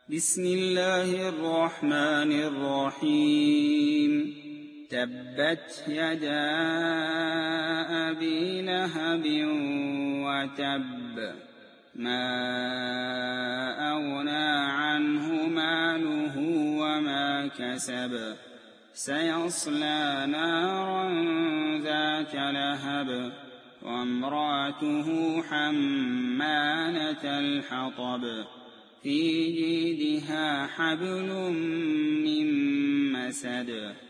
بسم الله الرحمن الرحيم تبت يدا أبي لهب وتب ما أغنى عنه ماله وما كسب سيصلى نارا ذات لهب وامرأته حمالة الحطب في جيدها حبل من مسد